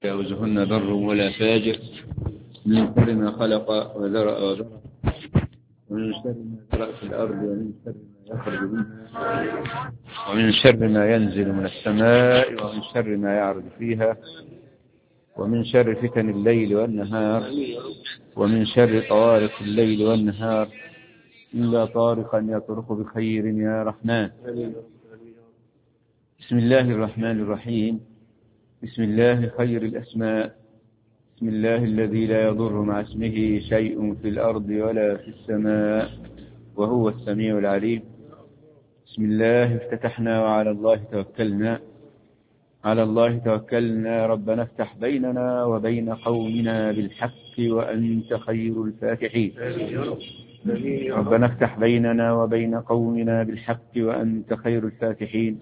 يجاوزهن بر ولا فاجر، من شر ما خلق وذرأ ومن شر ما ذرأ في الأرض، ومن شر ما يخرج منها، ومن شر ما ينزل من السماء، ومن شر ما يعرج فيها، ومن شر فتن الليل والنهار، ومن شر طوارق الليل والنهار، إلا طارقا يطرق بخير يا رحمن. بسم الله الرحمن الرحيم. بسم الله خير الأسماء. بسم الله الذي لا يضر مع اسمه شيء في الأرض ولا في السماء، وهو السميع العليم. بسم الله افتتحنا وعلى الله توكلنا. على الله توكلنا. ربنا افتح بيننا وبين قومنا بالحق وأنت خير الفاتحين. ربنا افتح بيننا وبين قومنا بالحق وأنت خير الفاتحين.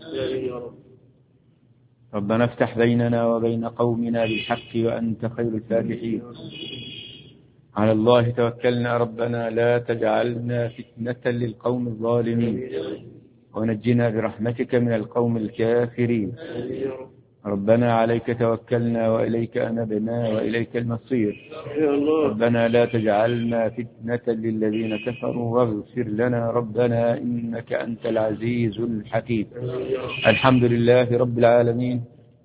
ربنا افتح بيننا وبين قومنا بالحق وأنت خير الفاتحين. على الله توكلنا. ربنا لا تجعلنا فتنة للقوم الظالمين، ونجنا برحمتك من القوم الكافرين. ربنا عليك توكلنا وإليك أنبنا وإليك المصير. ربنا لا تجعلنا فتنة للذين كفروا، واغفر لنا ربنا إنك أنت العزيز الحكيم. الحمد لله رب العالمين.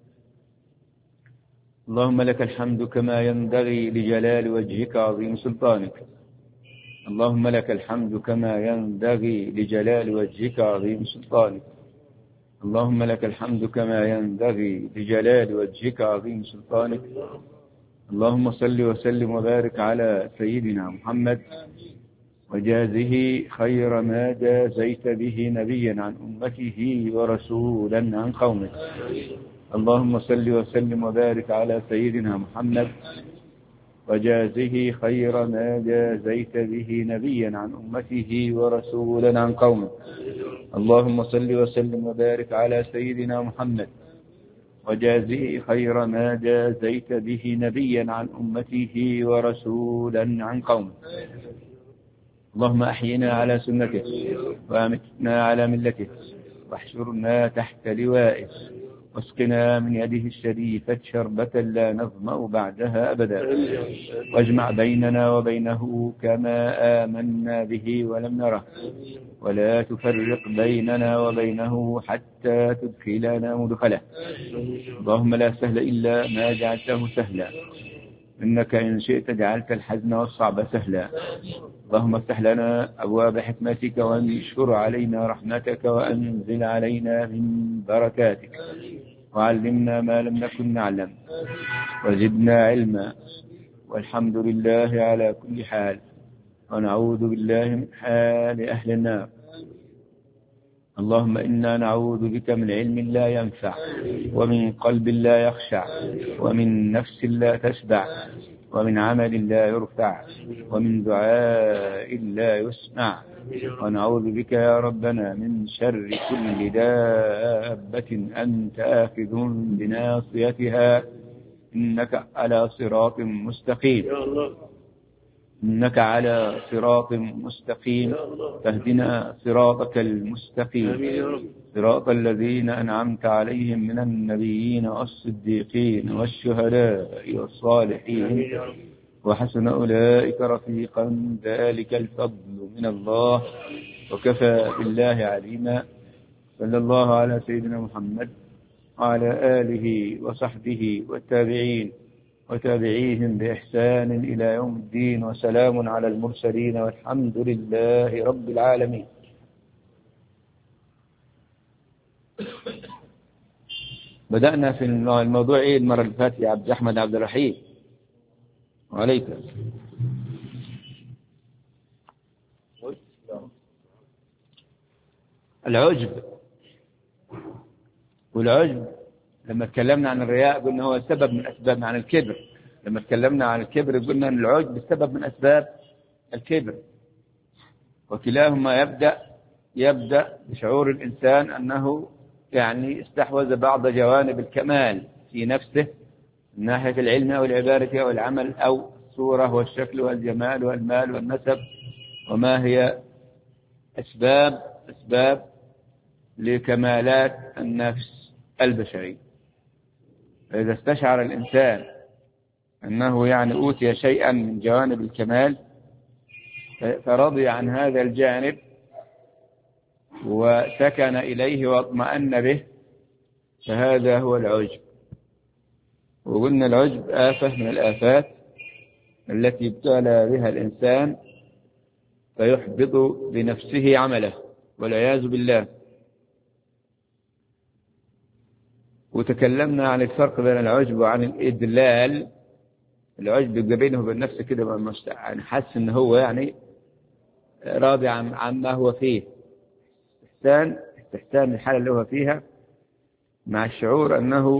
اللهم لك الحمد كما ينبغي لجلال وجهك عظيم سلطانك. اللهم لك الحمد كما ينبغي لجلال وجهك عظيم سلطانك. اللهم لك الحمد كما ينبغي لجلال وجهك عظيم سلطانك. اللهم صل وسلم وبارك على سيدنا محمد، وجازه خير ما جازيت به نبيا عن أمته ورسولا عن قومه. اللهم صل وسلم وبارك على سيدنا محمد، وجازه خير ما جازيت به نبيا عن أمته ورسولا عن قومه. اللهم صل وسلم وبارك على سيدنا محمد، وجازه خير ما جازيت به نبيا عن أمته ورسولا عن قومه. اللهم أحينا على سنته، وأمتنا على ملته، واحشرنا تحت لوائه، واسقنا من يده الشريفة شربة لا نظمأ بعدها أبدا، واجمع بيننا وبينه كما آمنا به ولم نره، ولا تفرق بيننا وبينه حتى تدخلنا مدخله. اللهم لا سهل إلا ما جعلته سهلا، إنك إن شئت جعلت الحزن والصعب سهلا. اللهم افتح لنا أبواب حكمتك، وانشر علينا رحمتك، وأنزل علينا من بركاتك، وعلمنا ما لم نكن نعلم، وزدنا علما. والحمد لله على كل حال، ونعوذ بالله من حال أهل النار. اللهم إنا نعوذ بك من علم لا ينفع، ومن قلب لا يخشع، ومن نفس لا تشبع، ومن عمل لا يرفع، ومن دعاء لا يسمع. ونعوذ بك يا ربنا من شر كل دابة أنت آخذ بناصيتها، إنك على صراط مستقيم. إنك على صراط مستقيم، فاهدنا صراطك المستقيم، صراط الذين أنعمت عليهم من النبيين والصديقين والشهداء والصالحين، وحسن أولئك رفيقا. ذلك الفضل من الله، وكفى بالله عليما. صلى الله على سيدنا محمد وعلى آله وصحبه والتابعين وتابعيهم بإحسان إلى يوم الدين، وسلام على المرسلين، والحمد لله رب العالمين. بدأنا في الموضوع المرة اللي فاتت يا عبد أحمد عبد الرحيم. وعليكم. العجب. والعجب لما تكلمنا عن الرياء قلنا هو سبب من أسباب، عن الكبر. لما تكلمنا عن الكبر قلنا أن العجب سبب من أسباب الكبر، وكلاهما يبدأ بشعور الإنسان أنه يعني استحوذ بعض جوانب الكمال في نفسه، من ناحية العلم أو العبادة أو العمل أو الصورة والشكل والجمال والمال والنسب، وما هي أسباب لكمالات النفس البشري. فإذا استشعر الإنسان أنه يعني أوتي شيئا من جوانب الكمال فرضي عن هذا الجانب وسكن إليه واطمأن به، فهذا هو العجب. وقلنا العجب آفة من الآفات التي ابتلى بها الإنسان فيحبط بنفسه عمله والعياذ بالله. وتكلمنا عن الفرق بين العجب وعن الإدلال. العجب يبقى بينه وبين نفسه كده يعني حاسس إن هو يعني راضي عما هو فيه، استحسان الحالة اللي هو فيها، مع الشعور أنه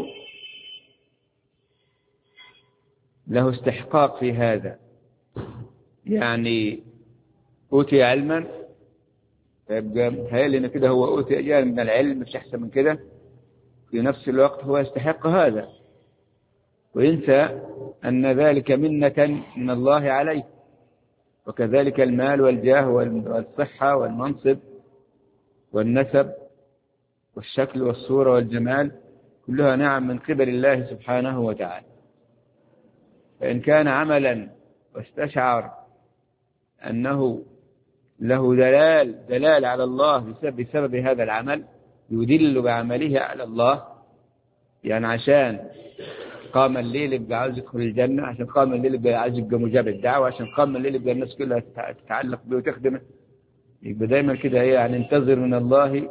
له استحقاق في هذا. يعني أوتي علما فيبقى متهيأل إن كده هو أوتي أجيال من العلم، مش أحسن من كده. في نفس الوقت هو يستحق هذا، وينسى أن ذلك منة من الله عليه. وكذلك المال والجاه والصحة والمنصب والنسب والشكل والصورة والجمال كلها نعم من قبل الله سبحانه وتعالى. فإن كان عملا واستشعر أنه له دلال على الله بسبب هذا العمل، يدل بعمله على الله، يعني عشان قام الليل يبقى عاوز يدخل الجنة، عشان قام الليل يبقى عايز يبقى مجاب الدعوة، عشان قام الليل يبقى الناس كلها تتعلق به وتخدمه. يبقى دايما كده يعني انتظر من الله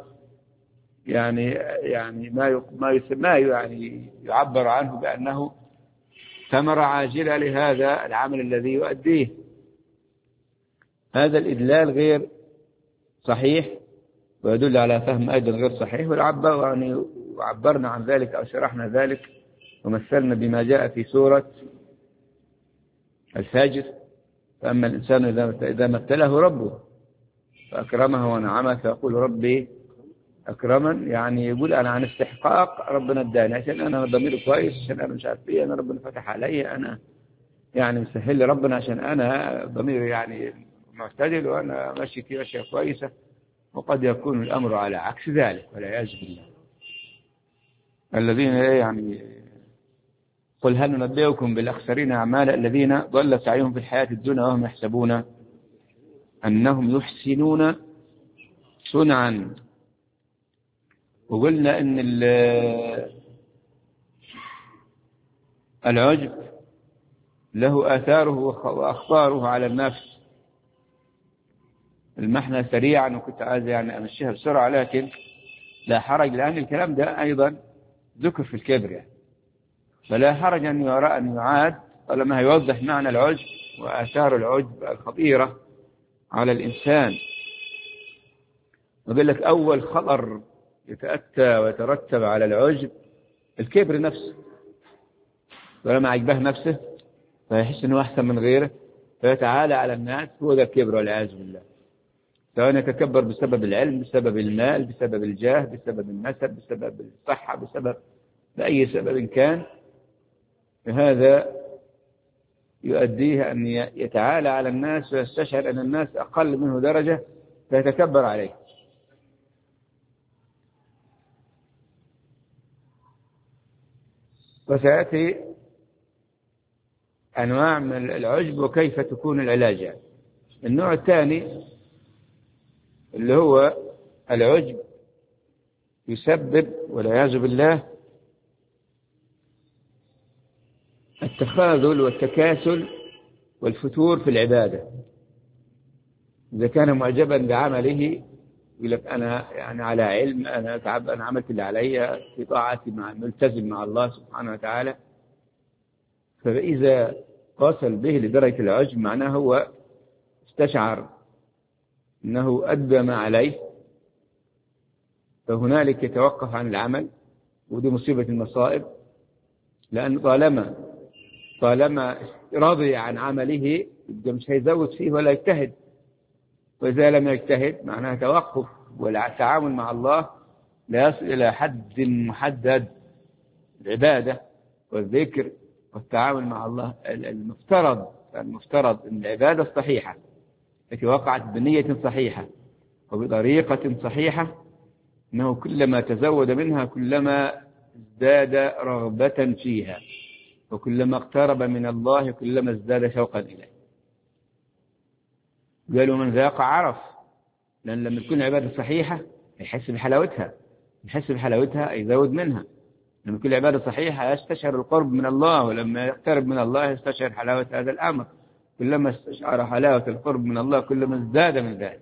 يعني ما يعني يعبر عنه بأنه ثمرة عاجلة لهذا العمل الذي يؤديه. هذا الإدلال غير صحيح ويدل على فهم أيضا غير صحيح. وعبرنا عن ذلك أو شرحنا ذلك ومثلنا بما جاء في سورة الفجر: فأما الإنسان إذا ما ابتلاه ربه فأكرمه ونعمه فيقول ربي أكرمن، يعني يقول أنا عن استحقاق ربنا اداني، عشان أنا ضميري كويس، عشان أنا مش عارف إيه، أنا ربنا فتح علي، أنا يعني مسهل لي ربنا عشان أنا ضميري يعني معتدل وأنا ماشي فيه ماشية كويسة. وقد يكون الأمر على عكس ذلك والعياذ بالله. الذين يعني قل هل ننبئكم بالأخسرين أعمالا الذين ضل سعيهم في الحياة الدنيا وهم يحسبون أنهم يحسنون صنعا. وقلنا أن العجب له آثاره وأخطاره على النفس. المحنة سريعا وكنت عايز يعني أمشيها بسرعة، لكن لا حرج، لأن الكلام ده أيضا ذكر في الكبر يعني. فلا حرج أن يعاد طالما يوضح معنى العجب وآثار العجب الخطيرة على الإنسان. وقال لك أول خطر يتأتى ويترتب على العجب الكبر نفسه. ولما عجبه نفسه فيحس أنه أحسن من غيره فيتعالى على الناس، هو ذا الكبر والعياذ بالله. سواء يتكبر بسبب العلم، بسبب المال، بسبب الجاه، بسبب النسب، بسبب الصحة، بسبب بأي سبب كان، فهذا يؤديه أن يتعالى على الناس ويستشعر أن الناس أقل منه درجة فيتكبر عليه. وسيأتي أنواع من العجب وكيف تكون العلاج. النوع الثاني اللي هو العجب يسبب والعياذ بالله التخاذل والتكاسل والفتور في العبادة. إذا كان معجبا بعمله يقول لك أنا يعني على علم، أنا تعب، أنا عملت اللي علي في طاعتي ملتزم مع الله سبحانه وتعالى. فإذا قاصل به لدرجة العجب معناه هو استشعر أنه أدى ما عليه، فهنالك يتوقف عن العمل. ودي مصيبة المصائب، لأن طالما راضي عن عمله مش هيزود فيه ولا يجتهد. وإذا لم يجتهد معناه توقف، والتعامل مع الله لا يصل إلى حد محدد. العبادة والذكر والتعامل مع الله المفترض أن العبادة الصحيحة التي وقعت بنية صحيحة وبطريقة صحيحة، أنه كلما تزود منها كلما ازداد رغبة فيها، وكلما اقترب من الله كلما ازداد شوقا إليه. قالوا من ذاق عرف، لأن لما تكون العبادة صحيحة يحس بحلاوتها، يحس بحلاوتها يزود منها. لما تكون العبادة صحيحة يستشعر القرب من الله، ولما يقترب من الله يستشعر حلاوة هذا الأمر. كلما استشعر حلاوة القرب من الله كلما ازداد من ذلك.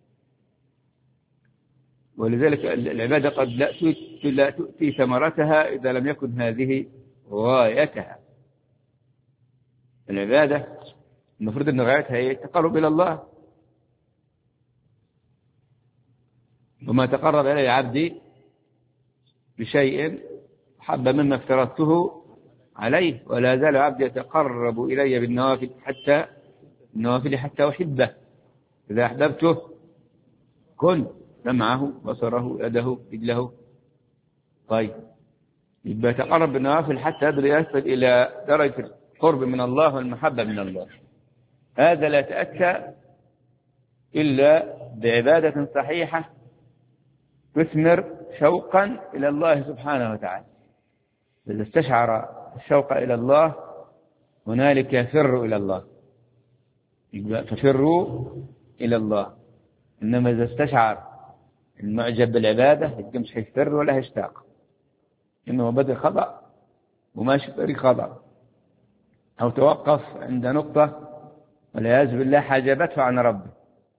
ولذلك العبادة قد لا تؤتي ثمرتها إذا لم يكن هذه غايتها. العبادة المفروض أن غايتها هي التقرب إلى الله. وما تقرب إلي عبدي بشيء حب مما افترضته عليه، ولا زال عبدي يتقرب إلي بالنوافل حتى أحبه. إذا أحببته كن سمعه بصره يده رجله. طيب، يبقى يتقرب بالنوافل حتى يصل إلى درجة القرب من الله والمحبة من الله. هذا لا يتأتى إلا بعبادة صحيحة تثمر شوقا إلى الله سبحانه وتعالى. إذا استشعر الشوق إلى الله هنالك يفر إلى الله، ففروا إلى الله. إنما إذا استشعر المعجب بالعبادة يبقى مش هيفر ولا هيشتاق، إنه بدأ خطأ وماشي طريق خطأ، أو توقف عند نقطة والعياذ بالله حجبته عن ربه.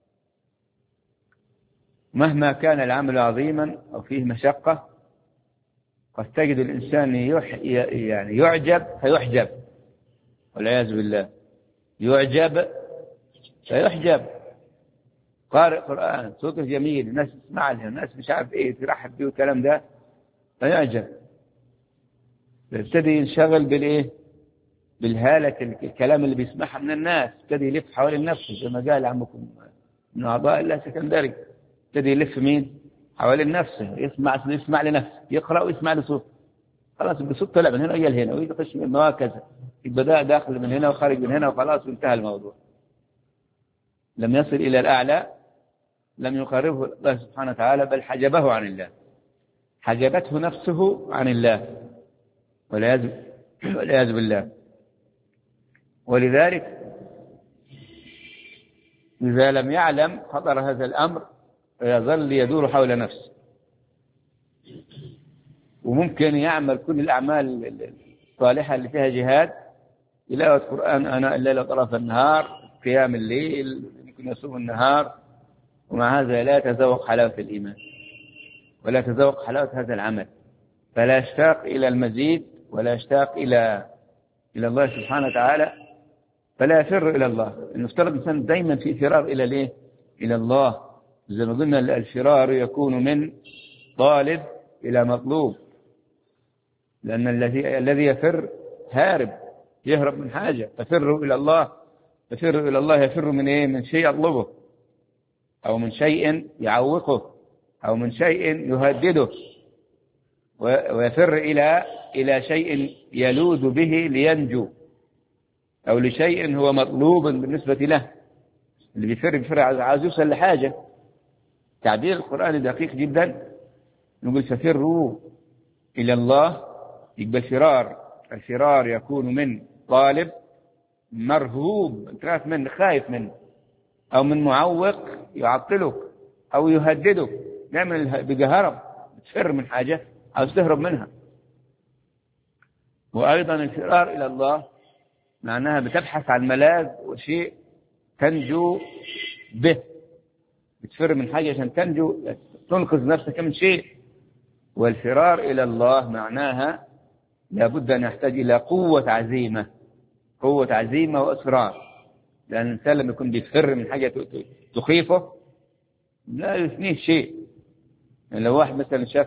مهما كان العمل عظيما أو فيه مشقة قد تجد الإنسان يعني يعجب فيحجب، والعياذ بالله يعجب فيحجب. قارئ قرآن صوته جميل، الناس تسمع له، الناس مش عارف ايه ترحب بيه والكلام ده، فيعجب، يبتدي ينشغل بالايه، بالهالة الكلام اللي بيسمعها من الناس، يبتدي يلف حوالين نفسه زي ما قال عمكم من أعضاء الله سكندري، يبتدي يلف مين حوالين نفسه، يسمع لنفسه، يقرأ ويسمع لصوت، خلاص بصوت طلع من هنا ويجي لهنا ويخش من وهكذا، يبقى داخل من هنا وخارج من هنا وخلاص وانتهى الموضوع. لم يصل إلى الأعلى، لم يقربه الله سبحانه وتعالى، بل حجبه عن الله، حجبته نفسه عن الله والعياذ بالله. ولذلك إذا لم يعلم خطر هذا الأمر يظل يدور حول نفسه، وممكن يعمل كل الأعمال الصالحة اللي فيها جهاد، تلاوة قرآن آناء الليل وطرف النهار، قيام الليل، يمكن يصوم النهار، ومع هذا لا يتذوق حلاوة الإيمان ولا يتذوق حلاوة هذا العمل، فلا يشتاق إلى المزيد ولا يشتاق إلى الله سبحانه وتعالى، فلا يفر إلى الله. المفترض الإنسان دائما في فرار إلى ليه؟ إلى الله. زي ما قلنا الفرار يكون من طالب إلى مطلوب، لأن الذي يفر هارب، يهرب من حاجة. ففروا إلى الله، ففروا إلى الله يفر من إيه؟ من شيء يطلبه، أو من شيء يعوقه، أو من شيء يهدده، ويفر إلى شيء يلوذ به لينجو، أو لشيء هو مطلوب بالنسبة له. اللي بيفر عايز يوصل لحاجة. تعبير القرآن دقيق جدا، نقول ففروا إلى الله، يبقى الفرار يكون من طالب مرهوب تخاف منه، خايف منه، أو من معوق يعطلك أو يهددك، دائما بجهرب تفر من حاجة أو تهرب منها. وأيضا الفرار إلى الله معناها بتبحث عن ملاذ وشيء تنجو به، بتفر من حاجة عشان تنجو، تنقذ نفسك من شيء. والفرار إلى الله معناها لابد أن يحتاج إلى قوة عزيمة وإصرار، لأن الإنسان لما يكون بيفر من حاجة تخيفه لا يثنيه شيء. يعني لو واحد مثلا شاف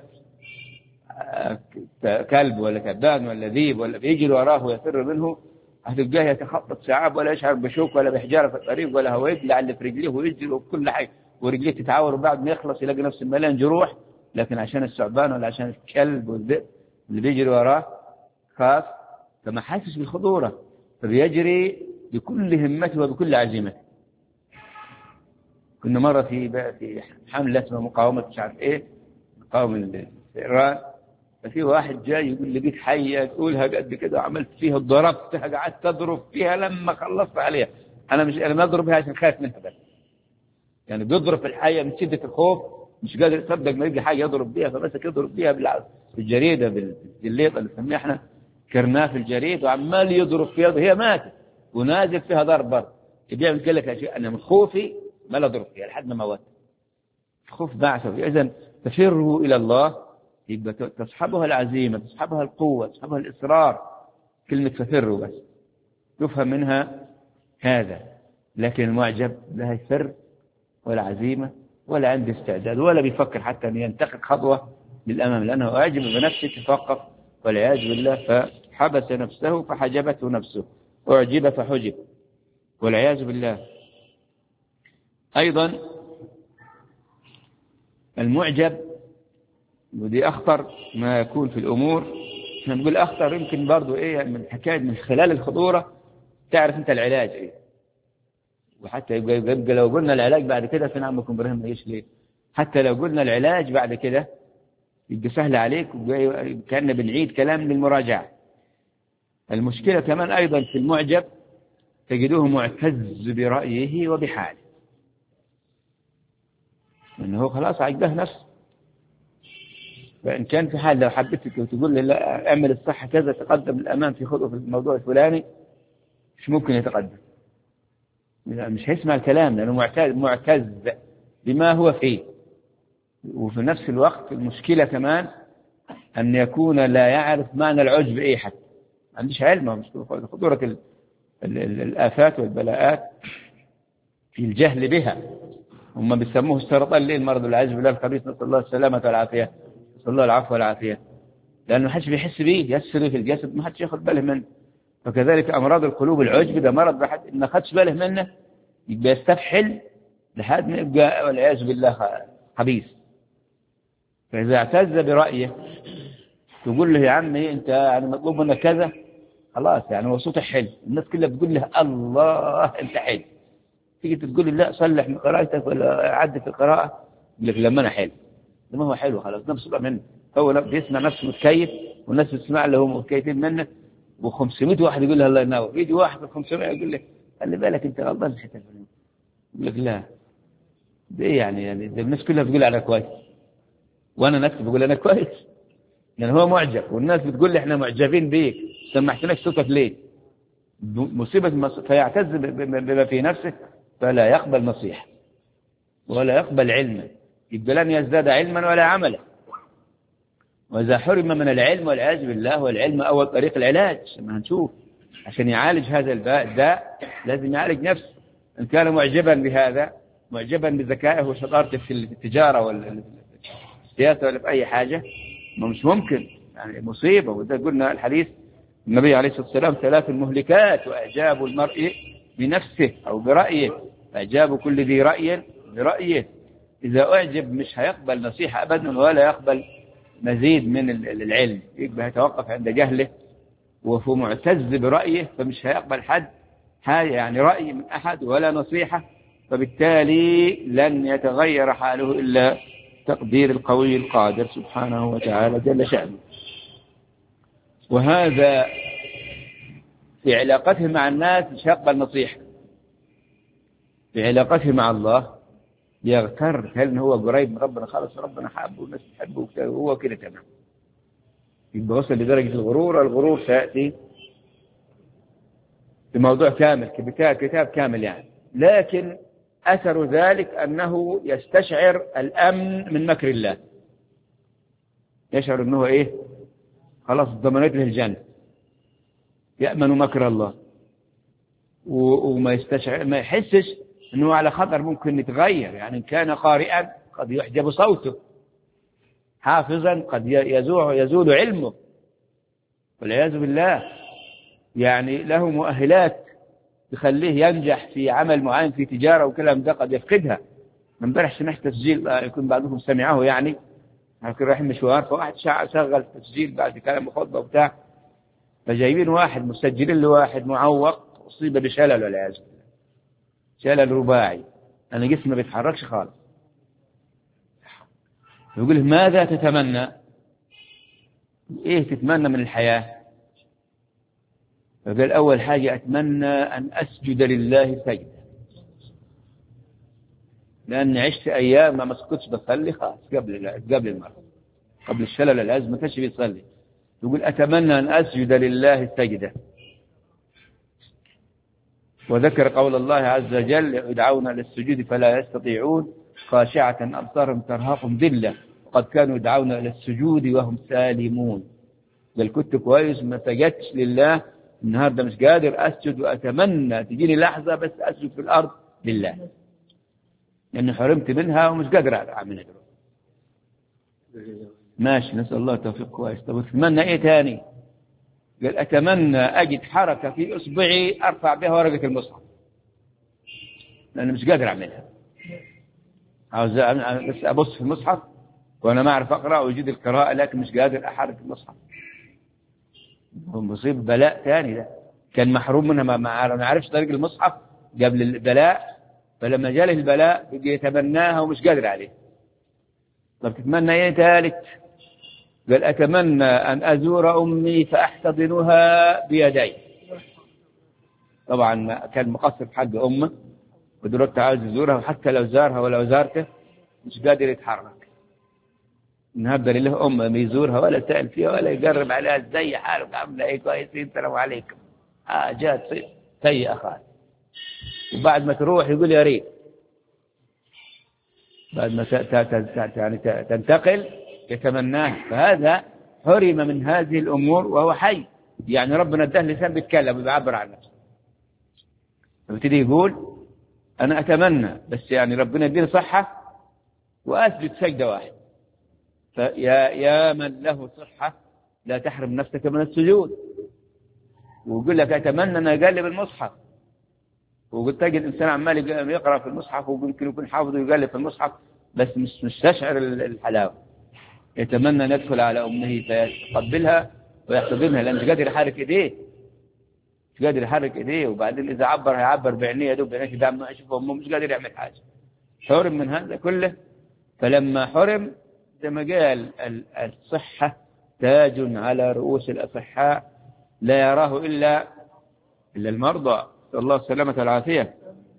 كلب ولا كبان ولا ذيب ولا بيجري وراه ويفر منه، هتلقاه يتخطط شعاب ولا يشعر بشوك ولا بحجارة في الطريق، ولا هو يبلع اللي في رجليه ويجري وكل حاجة، ورجليه تتعور، وبعد ما يخلص يلاقي نفسه مليان جروح. لكن عشان الثعبان ولا عشان الكلب والذئب اللي بيجري وراه خاف، فما حاسس بالخطورة، فبيجري بكل همته وبكل عزيمته. كنا مرة في حملة اسمها مقاومة مش عارف ايه، مقاومة الإيران، ففي واحد جاي يقول لي بيك حية تقولها قد كده وعملت فيها ضربتها قعدت تضرب فيها لما خلصت عليها. أنا ما أضربها عشان خايف منها بس، يعني بيضرب في الحية من شدة الخوف مش قادر يصدق ما يلقى حاجة يضرب بيها، فمسك يضرب بيها بالجريدة بالجليطة اللي نسميها احنا كرناه في الجريد، وعمال يضرب فيها هي ماتت ونازل فيها ضرب. بيعمل كده لك أشياء أنا من خوفي ما لا أضرب فيها لحد ما موت. خوف بعثه. إذن تفروا إلى الله يبقى تصحبها العزيمة، تصحبها القوة، تصحبها الإصرار. كلمة تفروا بس يفهم منها هذا. لكن المعجب لا يفر ولا عزيمة ولا عنده استعداد ولا بيفكر حتى أن ينتقل خطوة للأمام، لأنه أعجب بنفسه تفقف والعياذ بالله، فحبس نفسه فحجبته نفسه، أعجب فحجب والعياذ بالله. أيضا المعجب ودي أخطر ما يكون في الأمور. احنا نقول أخطر يمكن برضو إيه من حكاية من خلال الخطورة تعرف أنت العلاج إيه، وحتى يبقى لو قلنا العلاج بعد كده في نعم بكم إبراهيم ليش ليه، حتى لو قلنا العلاج بعد كده يبقى سهل عليك، كأننا بنعيد كلام للمراجعة. المشكلة كمان أيضا في المعجب تجدوه معتز برأيه وبحاله، لأنه خلاص عجبه نفسه. فإن كان في حال لو حبيتك وتقول لي لا اعمل الصح كذا تقدم الأمام في خطوة في الموضوع الفلاني مش ممكن يتقدم، مش هيسمع الكلام لأنه معتز بما هو فيه. وفي نفس الوقت المشكلة كمان أن يكون لا يعرف معنى العجب إيه، حتى ما عنديش علم. مش خطورة الآفات والبلاءات في الجهل بها. هم بيسموه السرطان ليه المرض العجب بالله الخبيث، نسأل الله السلامة والعافية، نسأل الله العفو والعافية، لأنه ما حدش بيحس بيه، يسري في الجسد ما حدش ياخد باله منه. فكذلك أمراض القلوب العجب ده مرض ما خدش باله منه يبقى يستفحل لحد ما يبقى والعياذ بالله خبيث. فإذا اعتز برأيه تقول له يا عمي أنت يعني مطلوب منك كذا، خلاص يعني هو صوته حلو، الناس كلها بتقول له الله أنت حلو، تيجي تقول له لا صلح من قراءتك ولا عد في القراءة يقول لك لما أنا حلو، لما هو حلو خلاص نفسه بقى منه، هو بيسمع نفسه متكيف والناس بتسمع له هم متكيفين منه، و500 واحد يقول له الله ينور، يجي واحد في 500 يقول له خلي بالك أنت غلطان في الحتة الفلانية، يقول لك لا ده إيه يعني الناس كلها بتقول أنا كويس وأنا نفسي بقول أنا كويس، يعني هو معجب والناس بتقول لي احنا معجبين بيك سمحتناك صوتك ليه؟ مصيبة. فيعتز بما في نفسه فلا يقبل نصيحة ولا يقبل علما، يبقى لن يزداد علما ولا عملا. وإذا حرم من العلم والعياذ بالله، والعلم أول طريق العلاج ما هنشوف، عشان يعالج هذا الداء لازم يعالج نفسه. إن كان معجبا بهذا، معجبا بذكائه وشطارته في التجارة والسياسة ولا في أي حاجة، مش ممكن، يعني مصيبة. وإذا قلنا الحديث النبي عليه الصلاة والسلام 3 مهلكات، وإعجاب المرء بنفسه أو برأيه، إعجاب كل ذي رأي برأيه. إذا أعجب مش هيقبل نصيحة أبدا ولا يقبل مزيد من العلم، يبقى يتوقف عند جهله وهو معتز برأيه، فمش هيقبل حد يعني رأي من أحد ولا نصيحة، فبالتالي لن يتغير حاله إلا تقدير القوي القادر سبحانه وتعالى جل شأنه. وهذا في علاقته مع الناس مش يقبل نصيحة، في علاقته مع الله يغتر هل هو قريب من ربنا خالص، ربنا حابه والناس تحبه وهو كده تمام، يبقى وصل لدرجة الغرور. الغرور سيأتي في موضوع كامل، كتاب كامل يعني. لكن أثر ذلك أنه يستشعر الأمن من مكر الله، يشعر أنه إيه خلاص ضمنت له الجنة، يأمن مكر الله، وما يستشعر ما يحسش أنه على خطر ممكن يتغير. يعني إن كان قارئا قد يحجب صوته، حافظا قد يزول علمه والعياذ بالله، يعني له مؤهلات تخليه ينجح في عمل معين في تجارة وكلام ده قد يفقدها. من امبارح سمعت تسجيل يكون بعضكم سمعه، يعني كنا رايحين مشوار فواحد شغل تسجيل بعد كلام خطبة وبتاع، فجايبين واحد مسجلين له واحد معوق أصيب بشلل والعياذ بالله، شلل رباعي، أنا جسمي ما بيتحركش خالص. يقول ماذا تتمنى؟ إيه تتمنى من الحياة؟ فقال أول حاجة أتمنى أن أسجد لله سجدة، لأن عشت أيام ما كنتش بصلي خالص قبل المرض، قبل الشلل العز ما كانش بيصلي. يقول أتمنى أن أسجد لله سجدة. وذكر قول الله عز وجل يدعون للسجود فلا يستطيعون خاشعة أبصارهم ترهقهم ذلة وقد كانوا يدعون إلى السجود وهم سالمون. قال كنت كويس ما سجدتش لله، النهارده مش قادر أسجد، وأتمنى تجيني لحظة بس أسجد في الأرض لله، لأني حرمت منها ومش قادر أعملها دلوقتي. ماشي، نسأل الله التوفيق. كويس. طب أتمنى إيه تاني؟ قال أتمنى أجد حركة في إصبعي أرفع بها ورقة المصحف، لأني مش قادر أعملها. عاوز بس أبص في المصحف وأنا ما أعرف أقرأ وأجيد القراءة، لكن مش قادر أحرك المصحف. مصيب بلاء ثاني ده، كان محروم منها، ما عرفش طريق المصحف قبل البلاء، فلما جاله البلاء بقي يتمناها ومش قادر عليه. طب تتمنى إيه ثالث؟ قال أتمنى أن أزور أمي فأحتضنها بيدي. طبعا كان مقصر في حق أمه، ودلوقتي عاوز يزورها، وحتى لو زارها ولو زارته مش قادر يتحرك. النهارده له أمه ما يزورها ولا سأل فيها ولا يقرب عليها ازاي حالك عاملة إيه كويسين السلام عليكم، جات سيئة خالص. وبعد ما تروح يقول يا ريت، بعد ما يعني تنتقل يتمناه. فهذا حرم من هذه الأمور وهو حي، يعني ربنا اداه لسان بيتكلم ويعبر عن نفسه. فبتدي يقول أنا أتمنى بس يعني ربنا يديني صحة وأسجد سجدة واحدة. فيا من له صحة لا تحرم نفسك من السجود. ويقول لك أتمنى أن أقلب المصحف، وقلت تجد الإنسان عمال يقرأ في المصحف ويمكن يكون حافظ ويقلب في المصحف بس مش تشعر الحلاوة. يتمنى أن يدخل على أمه فيتقبلها ويحتضنها، لأن مش قادر يحرك إيديه، مش قادر يحرك إيديه. وبعدين إذا عبر هيعبر بعينيه، يدوب بعينيه كده عم يشوف أمه، مش قادر يعمل حاجة. حرم من هذا كله. فلما حرم زي ما قال الصحة تاج على رؤوس الأصحاء لا يراه إلا المرضى، نسأل الله السلامة والعافية.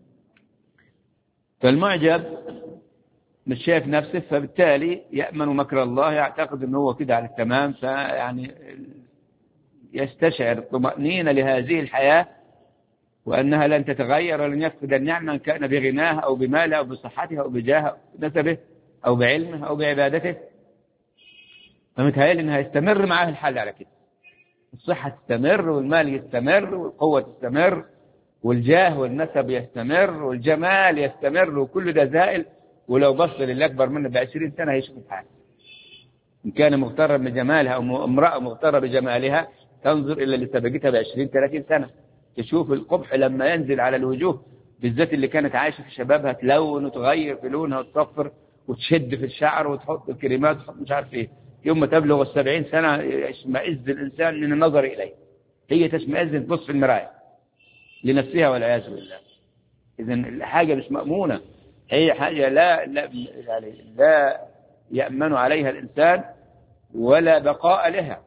فالمعجب مش شايف نفسه، فبالتالي يأمن مكر الله، يعتقد أنه هو كده على التمام، فيعني يستشعر الطمأنينة لهذه الحياة وأنها لن تتغير ولن يفقد النعمة إن كان بغناه أو بماله أو بصحته أو بجاهه أو بنسبه أو بعلمه أو بعبادته. فمتهيألي أنها يستمر معاه الحال على كده، الصحة تستمر والمال يستمر والقوة تستمر والجاه والنسب يستمر والجمال يستمر، وكل ده زائل. ولو بص للي أكبر منه ب20 سنة هيشوف الحال. إن كان مغترا بجمالها أو امرأة مغترة بجمالها تنظر إلى اللي سبقتها ب20-30 سنة، تشوف القبح لما ينزل على الوجوه، بالذات اللي كانت عايشة في شبابها، تلون وتغير في لونها وتصفر وتشد في الشعر وتحط كريمات وتحط مش عارف إيه. يوم ما تبلغ 70 سنة يشمئز الإنسان من النظر إليه، هي تشمئز تبص في المراية لنفسها والعياذ بالله. إذن الحاجة مش مأمونة، هي حاجة لا يأمن عليها الإنسان ولا بقاء لها.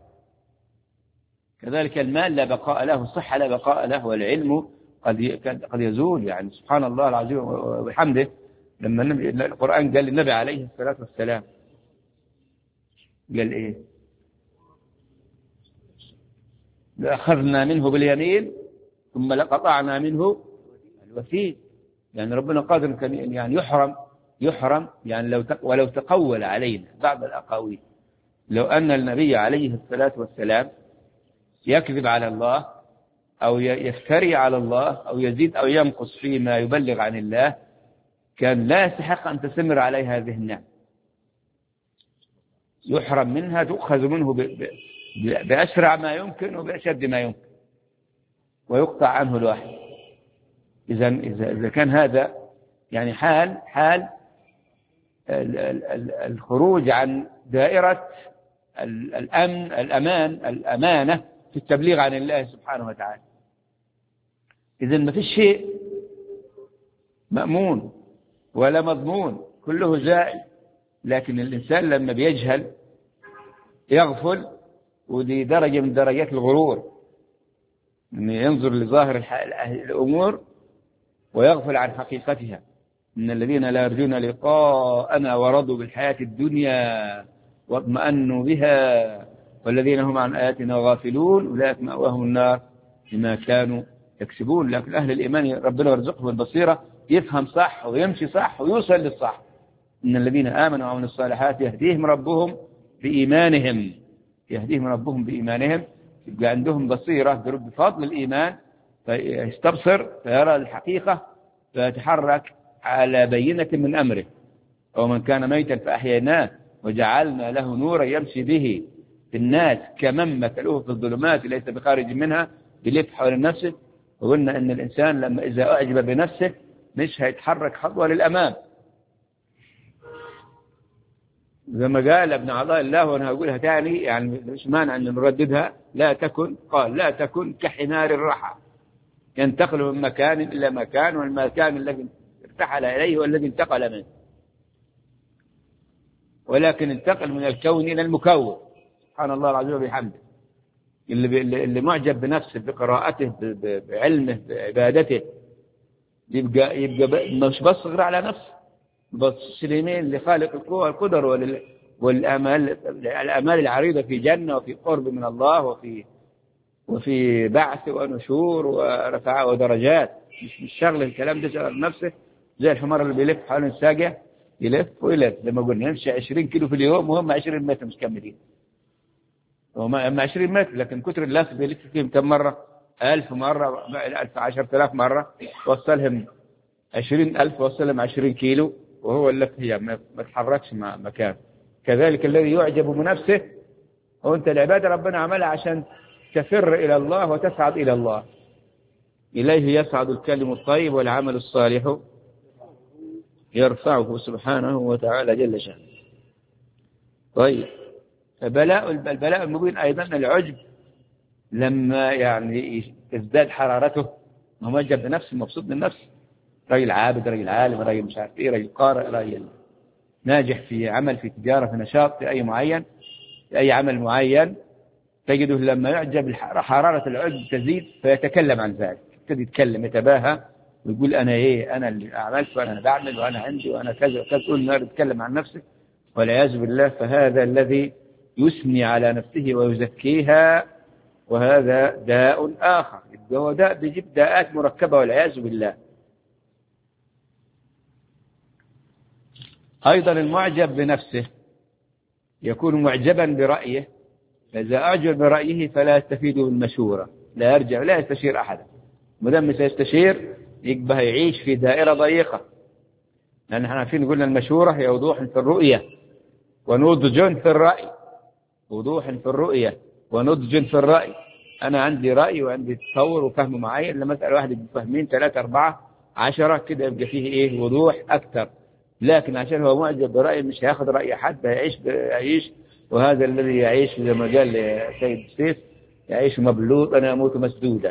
كذلك المال لا بقاء له، الصحة لا بقاء له، والعلم قد يزول. يعني سبحان الله العظيم وبحمده، لما القرآن قال للنبي عليه الصلاة والسلام قال إيه؟ لأخذنا منه باليمين ثم لقطعنا منه الوتين. يعني ربنا قادر كان يعني يحرم يعني ولو تقول علينا بعض الأقاويل، لو أن النبي عليه الصلاة والسلام يكذب على الله أو يفتري على الله أو يزيد أو ينقص فيما يبلغ عن الله، كان لا يستحق أن تستمر عليه هذه النعمة، يحرم منها، تؤخذ منه بأسرع ما يمكن وبأشد ما يمكن ويقطع عنه الواحد. إذا كان هذا يعني حال الخروج عن دائرة الأمانة في التبليغ عن الله سبحانه وتعالى، إذن ما فيش شيء مأمون ولا مضمون، كله زائل. لكن الإنسان لما بيجهل يغفل ودي درجة من درجات الغرور، أن ينظر لظاهر الأمور ويغفل عن حقيقتها. إن الذين لا يرجون لقاءنا ورضوا بالحياة الدنيا واطمأنوا بها والذين هم عن آياتنا غافلون أولئك مأواهم النار بما كانوا يكسبون. لكن أهل الإيمان ربنا يرزقهم البصيرة، يفهم صح ويمشي صح ويوصل للصح. إن الذين آمنوا وعملوا الصالحات يهديهم ربهم بإيمانهم، يهديهم ربهم بإيمانهم، يبقى عندهم بصيرة بفضل الإيمان، فيستبصر فيرى الحقيقة فيتحرك على بينة من أمره. ومن كان ميتا فأحييناه وجعلنا له نورا يمشي به في الناس كمن مثلوه في الظلمات ليس بخارج منها، بيلف حول نفسه. وقلنا أن الإنسان لما إذا أعجب بنفسه مش هيتحرك خطوة للأمام. زي ما قال ابن عطاء الله، وأنا هقولها تاني يعني مش مانع أن نرددها، لا تكن، قال لا تكن كحمار الرحى ينتقل من مكان إلى مكان، والمكان الذي ارتحل إليه والذي انتقل منه، ولكن انتقل من الكون إلى المكون. سبحان الله العظيم وبحمده. اللي معجب بنفسه بقراءته بعلمه بعبادته يبقى مش بس غير على نفسه، بس اليمين لخالق القوى والقدر والآمال العريضة في جنة وفي قرب من الله وفي بعث ونشور ورفع ودرجات. مش شغل الكلام ده شغل نفسه زي الحمار اللي بيلف حول الساقة، يلف ويلف. لما قلنا يمشي 20 كيلو في اليوم وهم 20 متر مش كاملين، هم 20 متر، لكن كتر اللف بيلف فيهم كم مرة؟ 1000 مرة، 10,000 مرة، وصلهم 20,000، وصلهم 20 كيلو، وهو اللف هي ما تحركش مكان. كذلك الذي يعجب بنفسه، وانت العبادة ربنا عملها عشان تفر إلى الله وتسعد إلى الله، إليه يصعد الكلم الطيب والعمل الصالح يرفعه سبحانه وتعالى جل شأنه. طيب، البلاء المبين أيضا العجب، لما يعني تزداد حرارته، معجب بنفسه، مبسوط من نفسه، رجل عابد، رجل عالم، رجل مش عارف ايه، رجل قارئ، رجل ناجح في عمل، في تجارة، في نشاط، في أي عمل معين، تجده لما يعجب حرارة العجب تزيد فيتكلم عن ذلك، يبتدي يتكلم، يتباهى ويقول أنا إيه، أنا اللي عملت، وأنا بعمل، وأنا عندي، وأنا كذا وكذا، يقول إنه يتكلم عن نفسه والعياذ بالله. فهذا الذي يثني على نفسه ويزكيها، وهذا داء آخر. هو داء بيجيب داءات مركبة والعياذ بالله. أيضا المعجب بنفسه يكون معجبا برأيه، فإذا أعجب برأيه فلا يستفيد بالمشورة، لا يرجع، لا يستشير أحدا. مدام سيستشير يبقى يعيش في دائرة ضيقة، لأن احنا عارفين قلنا المشورة هي وضوح في الرؤية ونضج في الرأي. وضوح في الرؤية ونضج في الرأي. أنا عندي رأي وعندي تصور وفهم معين، لما أسأل واحد بفهمين 3 4 10 كده يبقى فيه إيه، وضوح أكثر. لكن عشان هو معجب برأي مش هياخد رأي حد، هيعيش. وهذا الذي يعيش زي ما قال سيد السيف، يعيش مبلوطا يموت مسدودا.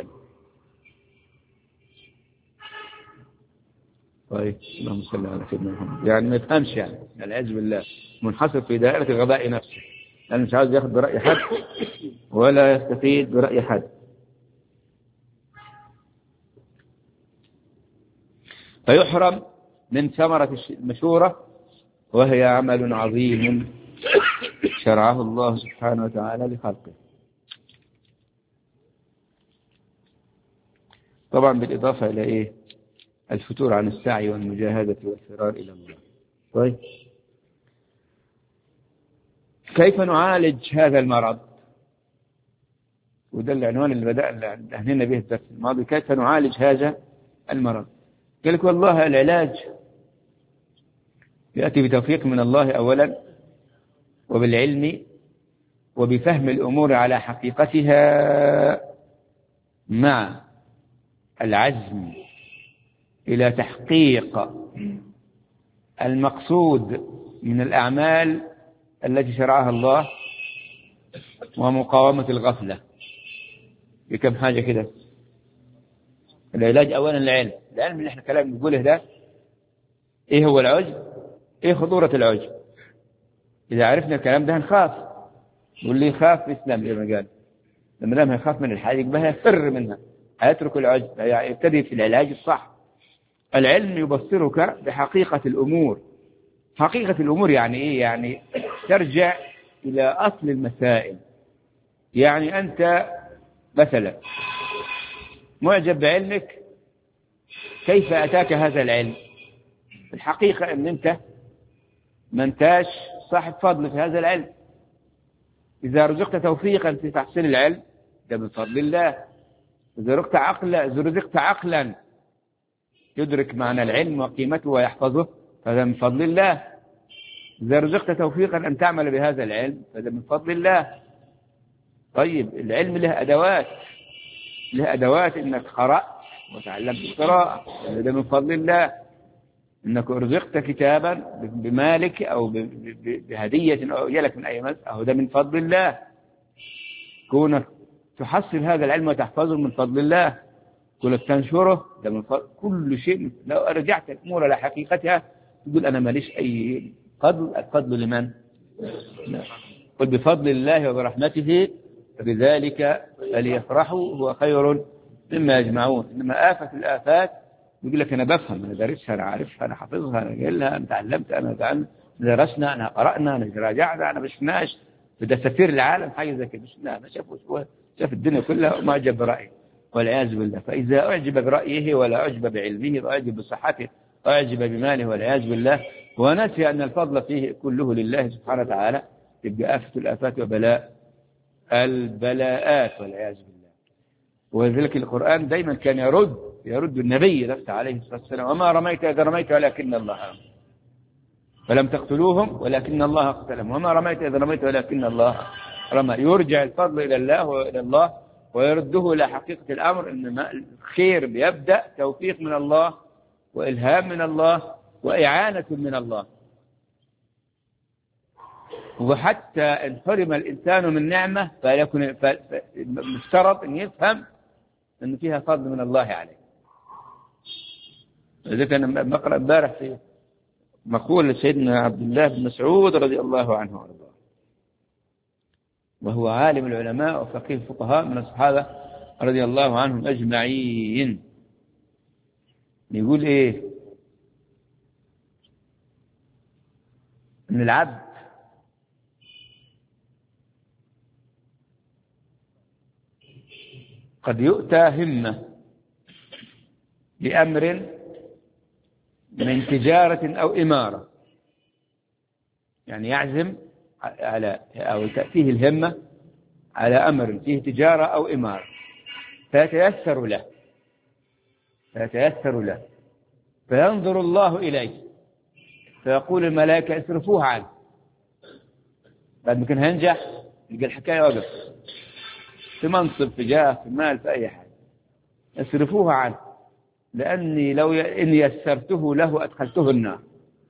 طيب، اللهم صل على سيدنا محمد. يعني ما يفهمش، يعني العياذ بالله منحصر في دائرة غباء نفسه، لأنه مش عاوز ياخذ برأي حد ولا يستفيد برأي حد. فيحرم من ثمرة المشورة، وهي عمل عظيم شرعه الله سبحانه وتعالى لخلقه. طبعا بالإضافة إلى إيه؟ الفتور عن السعي والمجاهدة والفرار إلى الله. طيب، كيف نعالج هذا المرض؟ وده العنوان اللي بدأنا به الدرس الماضي، كيف نعالج هذا المرض؟ قال لك والله العلاج يأتي بتوفيق من الله أولا، وبالعلم، وبفهم الأمور على حقيقتها، مع العزم إلى تحقيق المقصود من الأعمال التي شرعها الله، ومقاومة الغفلة. بكم حاجة كده. العلاج أولا العلم اللي احنا كلام نقوله ده، ايه هو العجب، ايه خطورة العجب. إذا عرفنا الكلام ده هنخاف، واللي يخاف يسلم زي ما قال. لما يخاف من الحاجة يبقى هيفر منها، هيترك العجب، يبتدي في العلاج الصح. العلم يبصرك بحقيقة الأمور. حقيقة الأمور يعني إيه؟ يعني ترجع إلى أصل المسائل. يعني أنت مثلا معجب بعلمك، كيف أتاك هذا العلم؟ الحقيقة أن أنت ما انتاش صاحب فضل في هذا العلم. إذا رزقت توفيقا في تحصيل العلم ده من فضل الله. إذا رزقت عقلا يدرك معنى العلم وقيمته ويحفظه فهذا من فضل الله. إذا رزقت توفيقا أن تعمل بهذا العلم فهذا من فضل الله. طيب العلم له أدوات إنك قرأت وتعلمت القراءة، هذا من فضل الله. إنك رزقت كتابا بمالك أو بهدية أو يلك من أي مس، هذا من فضل الله. كونك تحصل هذا العلم وتحفظه من فضل الله. كونك تنشره ده من فضل. كل شيء لو رجعت الأمور على حقيقتها تقول أنا ماليش أي فضل. الفضل لمن؟ قل بفضل الله وبرحمته فبذلك فليفرحوا هو خير مما يجمعون. إنما آفة الآفات يقول لك أنا بفهم، أنا دارسها، أنا عارفها، أنا حافظها، أنا قايلها، أنا تعلمت، أنا درسنا، أنا قرأنا، أنا راجعنا، أنا مشفناش. بدأ سفير العالم حاجة زي كده. لا، أنا شاف الدنيا كلها وما أعجب برأيه والعياذ بالله. فإذا أعجب برأيه ولا أعجب بعلمه وأعجب بصحته وأعجب بماله والعياذ بالله ونسي أن الفضل فيه كله لله سبحانه وتعالى، تبقى آفة الآفات وبلاء البلاءات والعياذ بالله. ولذلك القرآن دايما كان يرد النبي نفسه عليه الصلاة والسلام: وما رميت إذ رميت ولكن الله رمى، فلم تقتلوهم ولكن الله قتلهم، وما رميت إذ رميت ولكن الله رمى. يرجع الفضل إلى الله وإلى الله ويرده إلى حقيقة الأمر، إن الخير بيبدأ توفيق من الله وإلهام من الله وإعانة من الله. وحتى إن حرم الإنسان من نعمة فيكون مفترض أن يفهم أن فيها فضل من الله عليه. لذلك أنا بقرأ امبارح في مقول لسيدنا عبد الله بن مسعود رضي الله عنه وارضاه، وهو عالم العلماء وفقيه الفقهاء من الصحابة رضي الله عنهم أجمعين. يقول إيه؟ أن العبد قد يؤتى همة بأمر من تجارة أو إمارة، يعني يعزم على أو تأتيه الهمة على أمر فيه تجارة أو إمارة فيتيسر له فينظر الله إليه فيقول الملائكة اصرفوه عنه. بعد ما كان هينجح يلقى الحكاية وقف في منصب، في جاه، في مال، في أي حاجة، اصرفوه عنه لأني لو إن يسرته له أدخلته النار.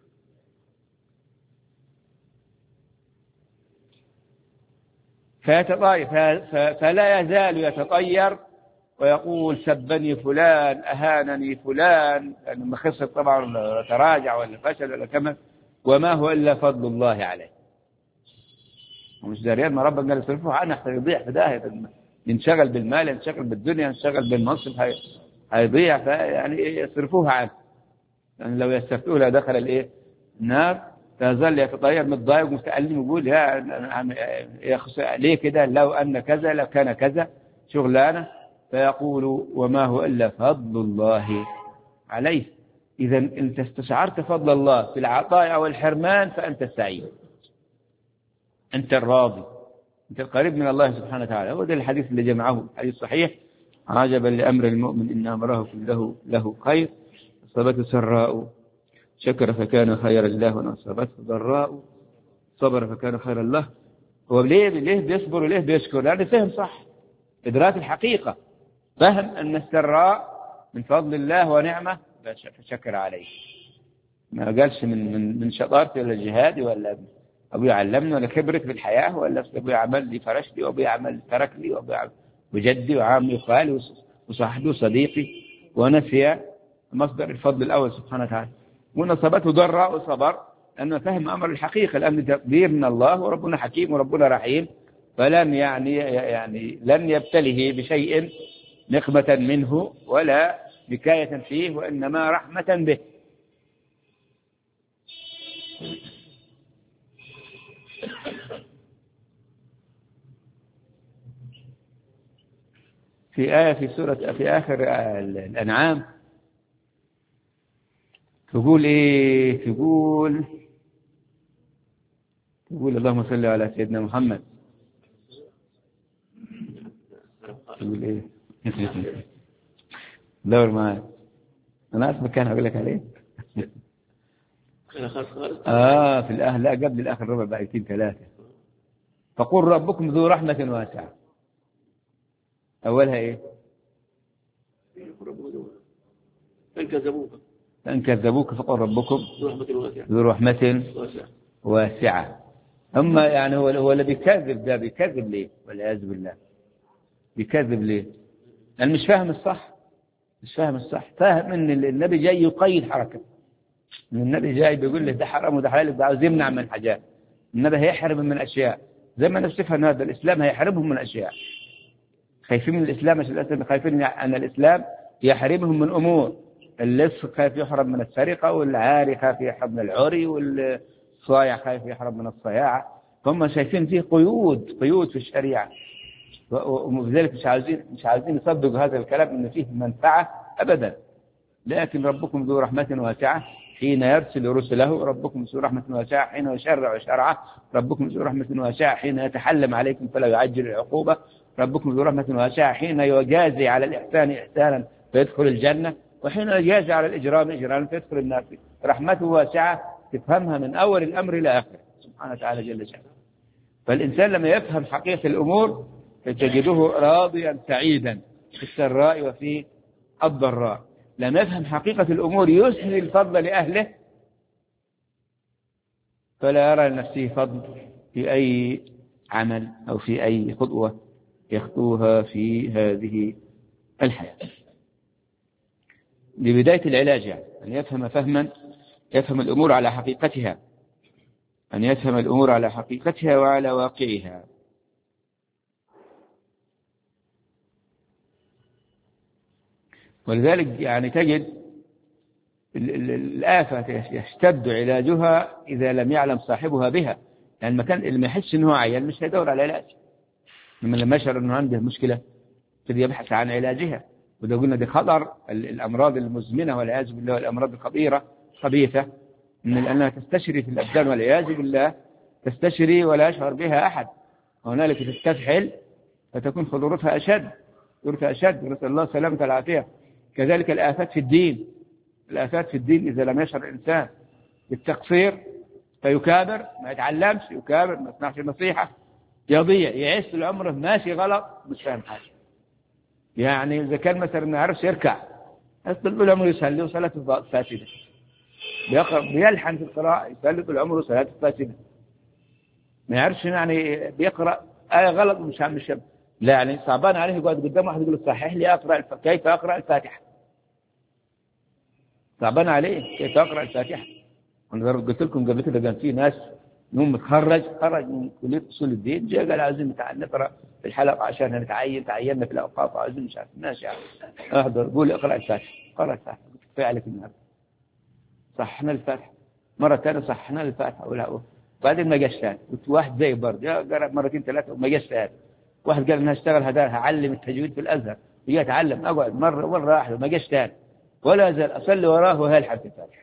فلا يزال يتطير ويقول سبني فلان، أهانني فلان، لأنه خسر طبعا، تراجع ولا فشل ولا كمل، وما هو إلا فضل الله عليه. ومش داريان ما ربنا قال يصرفوه عنه حتى يضيع في داهية، ينشغل بالمال، ينشغل بالدنيا، ينشغل بالمنصب، هيضيع. يعني يصرفوه عنه، يعني لو يستفتوه لدخل الايه النار. فيظل يتطير متضايق ومتألم ويقول يا ليه كده، لو أن كذا لو كان كذا شغلانة. فيقول وما هو إلا فضل الله عليه. إذا أنت استشعرت فضل الله في العطاء أو الحرمان فأنت السعيد، أنت الراضي، أنت القريب من الله سبحانه وتعالى. وده الحديث اللي جمعه حديث صحيح: عجبا لأمر المؤمن إن أمره كله له خير، أصابته سراء شكر فكان خيرا له، وأصابته ضراء صبر فكان خيرا له. هو ليه بيصبر وليه بيشكر؟ لأنه فهم صح، إدراك الحقيقة، فهم أن السراء من فضل الله ونعمة فشكر عليه. ما قالش من شطارتي ولا جهادي ولا أبوي علمني ولا كبرت في الحياة ولا أبوي عمل لي فرش لي وأبوي عمل ترك لي وأبوي وجدي وعامي وخالي وصاحبي وصديقي، ونسي مصدر الفضل الأول سبحانه وتعالى. ونصبته ضراء وصبر، لأنه فهم أمر الحقيقة، لأن تقدير من الله، وربنا حكيم وربنا رحيم فلم يعني لم يبتله بشيء نقمة منه ولا بكاية فيه، وإنما رحمة به. في آية في آخر الأنعام تقول إيه؟ تقول اللهم صل على سيدنا محمد. تقول إيه؟ دور معايا، أنا أسمع كان أقول لك عليه. في الآخر، لا قبل الآخر ربع بآيتين 3. فقل ربكم ذو رحمة واسعة. أولها إيه؟ فإن كذبوك فقل ربكم ذو رحمة واسعة. أما يعني هو اللي بيكذب ده بيكذب ليه؟ والعياذ بالله. بيكذب ليه؟ أنا مش فاهم الصح. فاهم إن النبي جاي يقيد حركة، إن النبي جاي بيقول له ده حرام وده حلال، ده عاوز يمنع من حاجات. النبي هيحرم من أشياء زي ما نفسها هذا الإسلام هيحرمهم من أشياء. خايفين من الإسلام عشان الأسلام، خايفين أن الإسلام يحرمهم من أمور. اللص خايف يحرم من السرقة، والعاري خايف يحرم من العري، والصايع خايف يحرم من الصياعة. هم شايفين فيه قيود في الشريعة، وبذلك مش عاوزين يصدقوا هذا الكلام إن فيه منفعة أبدا. لكن ربكم ذو رحمة واسعة حين يرسل رسله، ربكم ذو رحمة واسعة حين يشرع شرعه، ربكم ذو رحمة واسعة حين يتحلم عليكم فلا يعجل العقوبة، ربكم ذو رحمة واسعة حين يجازي على الإحسان إحسانا فيدخل الجنة، وحين يجازي على الإجرام إجراما فيدخل النار. رحمته واسعة تفهمها من أول الأمر إلى آخره سبحانه وتعالى جل شأنه. فالإنسان لما يفهم حقيقة الأمور تجده راضيا سعيدا في السراء وفي الضراء. لما يفهم حقيقة الأمور يسهل الفضل لأهله، فلا يرى لنفسه فضل في أي عمل أو في أي خطوة يخطوها في هذه الحياة. لبداية العلاج يعني أن يفهم الأمور على حقيقتها، أن يفهم الأمور على حقيقتها وعلى واقعها. ولذلك يعني تجد الآفة يشتد علاجها إذا لم يعلم صاحبها بها. يعني المكان اللي ما يحس إنه عيان مش هيدور على علاج، لما يشعر إنه عنده مشكلة يبتدي يبحث عن علاجها. وده قلنا دي خطر الأمراض المزمنة والعياذ بالله، والأمراض خبيثة، إن لأنها تستشري في الأبدان والعياذ بالله، تستشري ولا يشعر بها أحد. هنالك تستفحل فتكون خطورتها أشد. نسأل الله سلامة العافية. كذلك الآفات في الدين إذا لم يشعر الإنسان بالتقصير فيكابر، ما يتعلمش، يكابر، ما يسمعش النصيحة، يضيع، يعيش طول عمره ماشي غلط مش فاهم حاجة. يعني إذا كان مثلا ما يعرفش يركع طول عمره يصلي وصلاته فاسدة، بيلحن في القراءة يصلي طول عمره صلاته فاسدة، ما يعرفش يعني بيقرأ آية غلط مش لا يعني صعبان عليه يقعد قدام واحد يقول له صحح لي كيف أقرأ الفاتحة. صعبان عليه كيف أقرأ الفاتحة. أنا قلت لكم قبل كده كان في ناس يوم خرج من كلية أصول الدين، جاء قال عايزين نقرأ في الحلقة عشان تعيننا في الأوقاف وعايزين مش عارف ماشي يعني أحضر قول اقرأ الفاتحة. قرأ الفاتحة فعلا في النهار صحنا الفاتحة، مرة ثانية صحنا الفاتحة بعدين ما جاش ثاني. قلت واحد زي برضه قرأ مرتين 3 وما جاش ثاني. واحد قال أنا هشتغل هعلم التجويد في الأزهر، وجاء أتعلم أقعد مرة واحدة وما جاش ثاني، ولا زال أصلي وراه وهالحد في الفاتحة.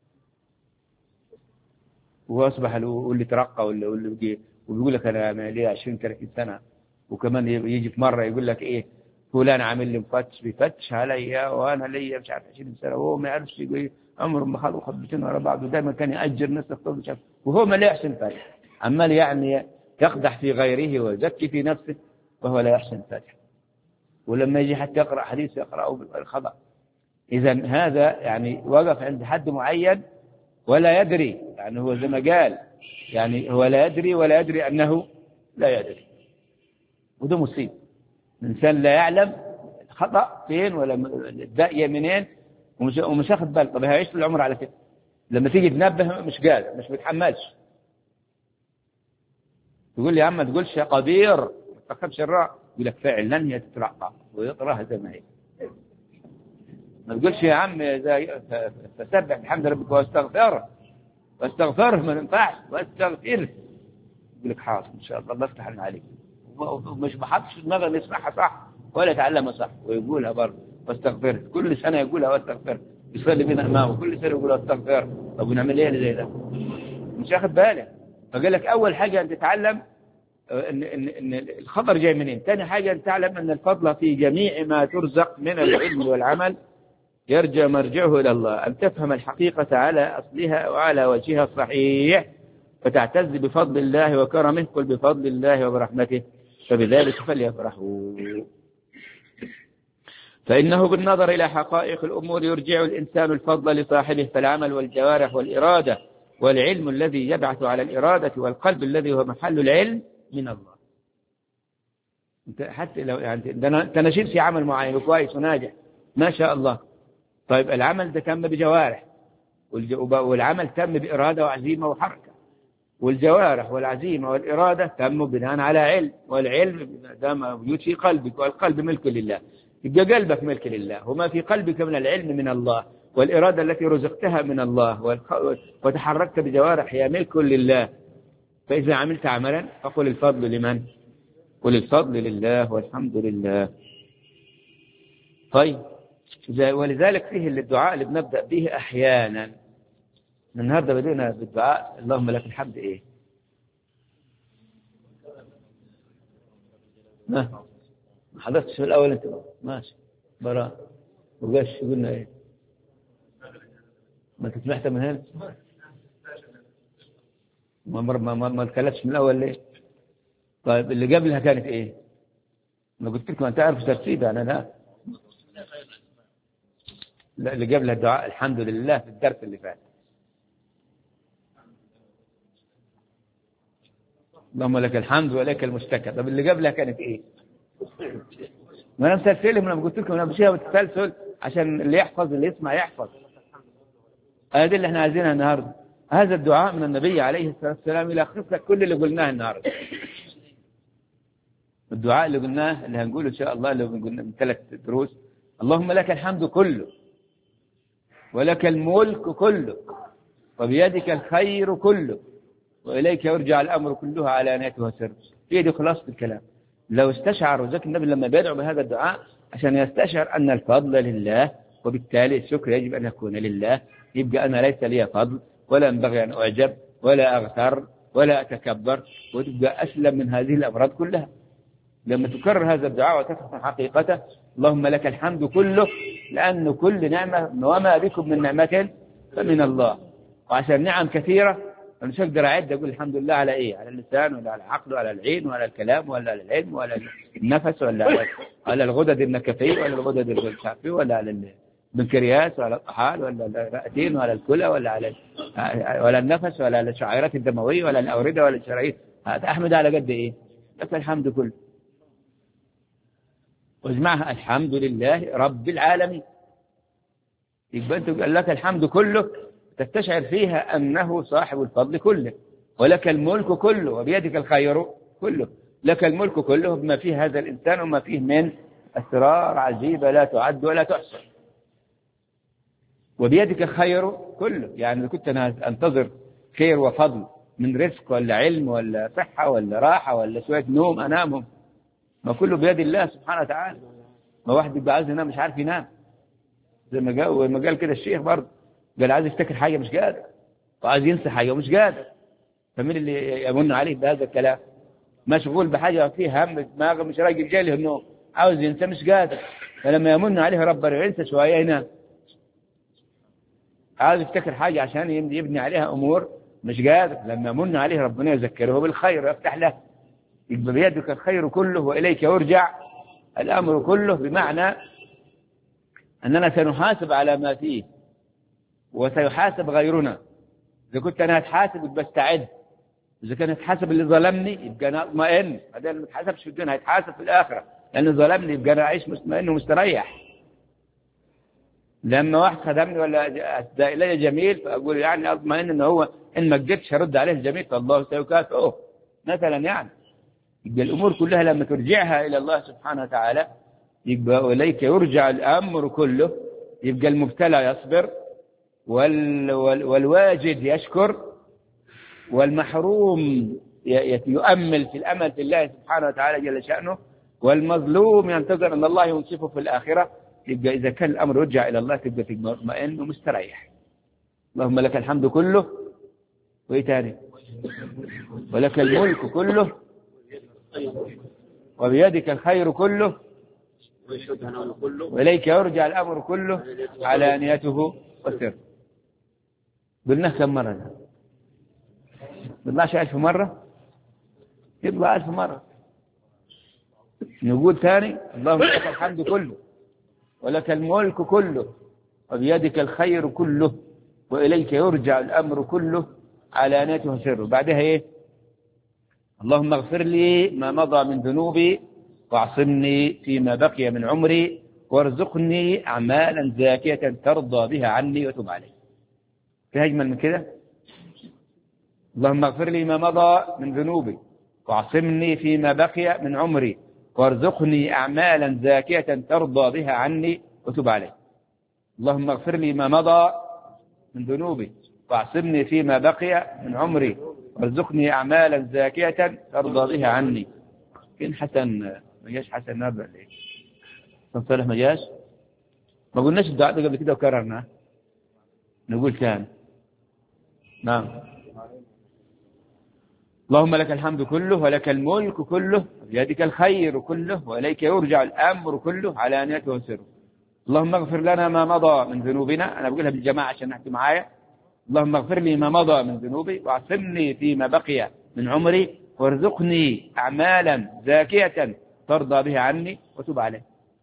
وهو أصبح واللي ترقى واللي وبيقول لك أنا لي 20-30 سنة. وكمان يجي في مرة يقول لك إيه فلان عامل لي بيفتش عليا وأنا لي مش عارف 20 سنة، وهو ما يعرفش يقول إيه عمره ما خلوا خبتين ورا بعض، ودائما كان يأجر نفسه مش عارف، وهو ما لا يحسن الفاتحة، عمال يعني يقدح في غيره ويزكي في نفسه وهو لا يحسن الفاتحة. ولما يجي حتى يقرأ حديث يقرأه بالخطأ. إذا هذا يعني وقف عند حد معين ولا يدري، يعني هو زي ما قال يعني هو لا يدري ولا يدري أنه لا يدري، وده مصيب. الإنسان لا يعلم خطأ فين ولا الداء منين ومش أخذ باله. طب هيعيش العمر على كده، لما تيجي تنبه مش قادر مش بيتحملش. تقول لي يا عم ما تقولش يا قدير ما تفخمش الراء، يقول لك فعلا هي تترقى ويقراها زي ما هي. ما تقولش يا عم فسبح بحمد ربك واستغفره ما ينفعش واستغفره. يقول لك حاضر ان شاء الله افتح لنا عليك، ومش بحطش دماغه انه يسمعها صح ولا يتعلمها صح ويقولها برضه واستغفره، كل سنه يقولها واستغفره، يصلي بين امامه كل سنه يقول واستغفره. طب ونعمل ايه زي ده؟ مش واخد بالك. فقال لك اول حاجه ان تتعلم ان الخبر جاي منين، ثاني حاجه ان تعلم ان الفضل في جميع ما ترزق من العلم والعمل يرجع مرجعه إلى الله، أن تفهم الحقيقة على أصلها وعلى وجهها الصحيح فتعتز بفضل الله وكرمه، قل بفضل الله وبرحمته فبذلك فليفرحوا. فإنه بالنظر إلى حقائق الأمور يرجع الإنسان الفضل لصاحبه، فالعمل والجوارح والإرادة والعلم الذي يبعث على الإرادة والقلب الذي هو محل العلم من الله. حتى لو يعني أنت نشيط في عمل معين كويس وناجح ما شاء الله، طيب العمل ده تم بجوارح والعمل تم بإرادة وعزيمة وحركة، والجوارح والعزيمة والإرادة تم بناء على علم، والعلم ده موجود في قلبك والقلب ملك لله، يبقى قلبك ملك لله وما في قلبك من العلم من الله، والإرادة التي رزقتها من الله وتحركت بجوارح هي ملك لله. فإذا عملت عملا فقل الفضل لمن؟ قل الفضل لله والحمد لله. طيب ولذلك فيه الدعاء اللي بنبدأ به أحيانا. النهاردة بدينا بالدعاء اللهم لك الحمد إيه؟ ما حضرتش في الأول أنت؟ ماشي براء وقاش قلنا إيه؟ ما تسمحت من هنا؟ ما تكلتش من الأول ليه؟ طيب اللي قبلها كانت إيه؟ ما قلت لكم أنت عارف ترتيبها أنا لا اللي قبلها الدعاء الحمد لله في الدرس اللي فات. اللهم لك الحمد ولك المشتكى. طب اللي قبلها كانت ايه؟ ما انا مسلسلهم لما قلت لكم انا بشيها بالتسلسل عشان اللي يحفظ اللي يسمع يحفظ. هذه اللي احنا عايزينها النهارده. هذا الدعاء من النبي عليه الصلاه والسلام يلخص لك كل اللي قلناه النهارده. الدعاء اللي قلناه اللي هنقوله ان شاء الله اللي قلنا من 3 دروس. اللهم لك الحمد كله ولك الملك كله وبيدك الخير كله وإليك يرجع الأمر كله علانيته وسره. هي دي خلاصة الكلام. لو استشعر وذلك النبي لما بيدعو بهذا الدعاء عشان يستشعر أن الفضل لله وبالتالي الشكر يجب أن يكون لله، يبقى أنا ليس لي فضل ولا ينبغي أن أعجب ولا أغتر ولا أتكبر، وتبقى أسلم من هذه الأمراض كلها. لما تكرر هذا الدعاء وتفهم حقيقته اللهم لك الحمد كله، لأن كل نعمة وما بكم من نعمة فمن الله، وعشان نعم كثيرة مش أقدر أعد أقول الحمد لله على إيه؟ على اللسان ولا على العقل ولا العين ولا الكلام ولا على العلم ولا النفس ولا على الغدد النكفية ولا الغدد الشعبية ولا على البنكرياس ولا الطحال ولا الرئتين ولا الكلى ولا النفس ولا الشعيرات الدموية ولا الأوردة ولا الشرايين. هذا أحمد على قد إيه؟ لك الحمد كله. واجمعها الحمد لله رب العالمين. يبقى أنت قال لك الحمد كله تستشعر فيها أنه صاحب الفضل كله، ولك الملك كله وبيدك الخير كله. لك الملك كله بما فيه هذا الإنسان وما فيه من أسرار عجيبة لا تعد ولا تحصى. وبيدك الخير كله، يعني إذا كنت أنا أنتظر خير وفضل من رزق ولا علم ولا صحة ولا راحة ولا شوية نوم أنامهم، ما كله بيد الله سبحانه وتعالى. ما واحد يبقى عايز ينام مش عارف ينام، زي ما قال كده الشيخ برضه، قال عايز يفتكر حاجة مش قادر، وعايز ينسى حاجة ومش قادر. فمن اللي يمن عليه بهذا الكلام؟ مشغول بحاجة فيه هم دماغه مش راجل جاله النوم، عاوز ينسى مش قادر. فلما يمن عليه ربنا ينسى شوية ينام. عاوز يفتكر حاجة عشان يبني عليها أمور مش قادر، لما يمن عليه ربنا يذكره بالخير ويفتح له. يبقى بيدك الخير كله وإليك يرجع الأمر كله، بمعنى أننا سنحاسب على ما فيه وسيحاسب غيرنا. إذا كنت أنا هتحاسب يبقى استعد، إذا كان هتحاسب اللي ظلمني يبقى أنا أطمئن، هذا اللي ما تحاسبش في الدنيا هيتحاسب في الآخرة، لأن ظلمني يبقى أنا أعيش مطمئن ومستريح. لما واحد خدمني ولا أسدى إلي جميل فأقول يعني أطمئن إن هو إن ما قدرتش هرد عليه الجميل فالله سيكافئه. مثلا يعني. يبقى الأمور كلها لما ترجعها إلى الله سبحانه وتعالى يبقى إليك يرجع الأمر كله. يبقى المبتلى يصبر، والواجد يشكر، والمحروم يؤمل في الأمل في الله سبحانه وتعالى جل شأنه، والمظلوم ينتظر أن الله ينصفه في الآخرة. يبقى إذا كان الأمر يرجع إلى الله تبقى في مطمئن ومستريح. اللهم لك الحمد كله، وإيه تاني؟ ولك الملك كله، وبيدك الخير كله، وإليك يرجع الأمر كله، علانيته وسر. قلنا كم مرة ده؟ بيطلعش 1000 مرة؟ يطلع 1000 مرة. نقول ثاني: اللهم لك الحمد كله، ولك الملك كله، وبيدك الخير كله، وإليك يرجع الأمر كله، علانيته وسره. بعدها إيه؟ اللهم اغفر لي ما مضى من ذنوبي، واعصمني فيما بقي من عمري، وارزقني أعمالا زاكية ترضى بها عني وتب علي. في أجمل من كده؟ اللهم اغفر لي ما مضى من ذنوبي، واعصمني فيما بقي من عمري، وارزقني أعمالا زاكية ترضى بها عني وتب علي. اللهم اغفر لي ما مضى من ذنوبي، واعصمني فيما بقي من عمري، وارزقني أعمالا زاكية ترضى بها عني. كن حسن ما جاش؟ حسن نابع ليه؟ صالح ما جاش؟ ما قلناش الدعاء ده قبل كده وكررناه؟ نقول كان. نعم. اللهم لك الحمد كله، ولك الملك كله، بيدك الخير كله، وإليك يرجع الأمر كله، علانيته وسره. اللهم اغفر لنا ما مضى من ذنوبنا. أنا بقولها بالجماعة عشان نحكي معايا. اللهم اغفر لي ما مضى من ذنوبي، واعصمني فيما بقي من عمري، وارزقني أعمالا زاكية ترضى بها عني وتب علي.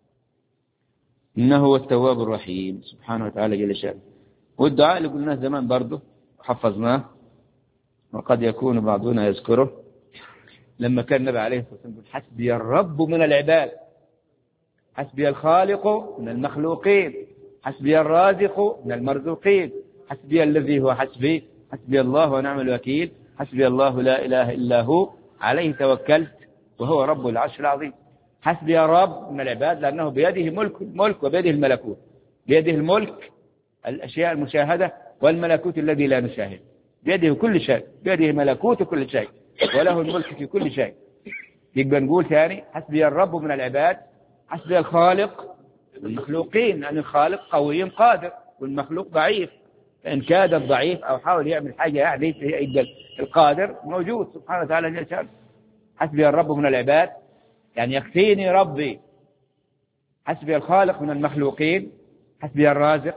إنه هو التواب الرحيم سبحانه وتعالى جل شأنه. والدعاء اللي قلناه زمان برضه حفظناه، وقد يكون بعضنا يذكره، لما كان النبي عليه الصلاة والسلام يقول: حسبي الرب من العباد، حسبي الخالق من المخلوقين، حسبي الرازق من المرزوقين، حسبي الذي هو حسبي، حسبي الله ونعم الوكيل، حسبي الله لا إله إلا هو، عليه توكلت وهو رب العرش العظيم. حسبي الرب من العباد لأنه بيده ملك وبيده الملكوت. بيده الملك، الأشياء المشاهدة، والملكوت الذي لا نشاهد. بيده كل شيء، بيده ملكوت كل شيء، وله الملك في كل شيء. يبقى نقول ثاني: حسبي الرب من العباد، حسبي الخالق من المخلوقين، لأن الخالق قوي قادر والمخلوق ضعيف. فإن كاد الضعيف أو حاول يعمل حاجة يعني يبقى القادر موجود سبحانه وتعالى جل شأنه. حسبي الرب من العباد يعني يكفيني ربي. حسبي الخالق من المخلوقين، حسبي الرازق،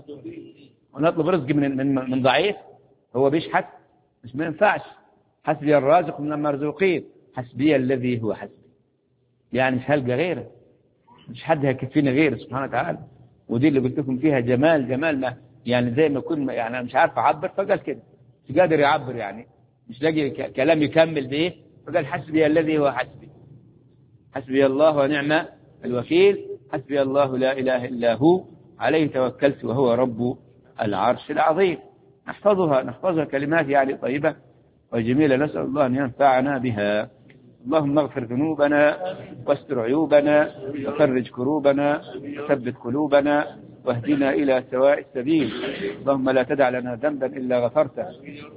ونطلب رزق من ضعيف هو بيشحت، مش ما ينفعش. حسبي الرازق من المرزوقين، حسبي الذي هو حسبي، يعني مش هلقى غيره، مش حد هيكفيني غيره سبحانه وتعالى. ودي اللي قلت لكم فيها جمال ما يعني زي ما يكون يعني مش عارف أعبر فقال كده، مش قادر يعبر يعني، مش لاقي كلام يكمل به، فقال: حسبي الذي هو حسبي، حسبي الله ونعم الوكيل، حسبي الله لا إله إلا هو، عليه توكلت وهو رب العرش العظيم. نحفظها كلمات يعني طيبة وجميلة، نسأل الله أن ينفعنا بها. اللهم اغفر ذنوبنا، واستر عيوبنا، وفرج كروبنا، وثبت قلوبنا، واهدنا إلى سواء السبيل. اللهم لا تدع لنا ذنبا إلا غفرته،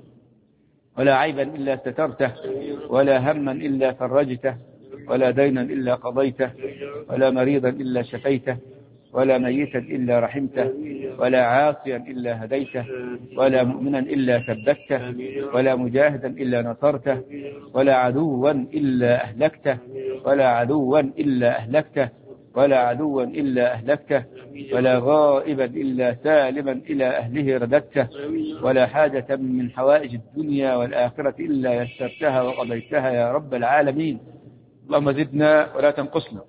ولا عيبا إلا سترته، ولا هما إلا فرجته، ولا دينا إلا قضيته، ولا مريضا إلا شفيته، ولا ميتا إلا رحمته، ولا عاصيا إلا هديته، ولا مؤمنا إلا ثبته، ولا مجاهدا إلا نصرته، ولا عدوا إلا أهلكته، ولا عدوا إلا أهلكته، ولا عدوا إلا أهلكته، ولا غائبا إلا سالما إلى أهله رددته، ولا حاجة من حوائج الدنيا والآخرة إلا يسرتها وقضيتها يا رب العالمين. اللهم زدنا ولا تنقصنا،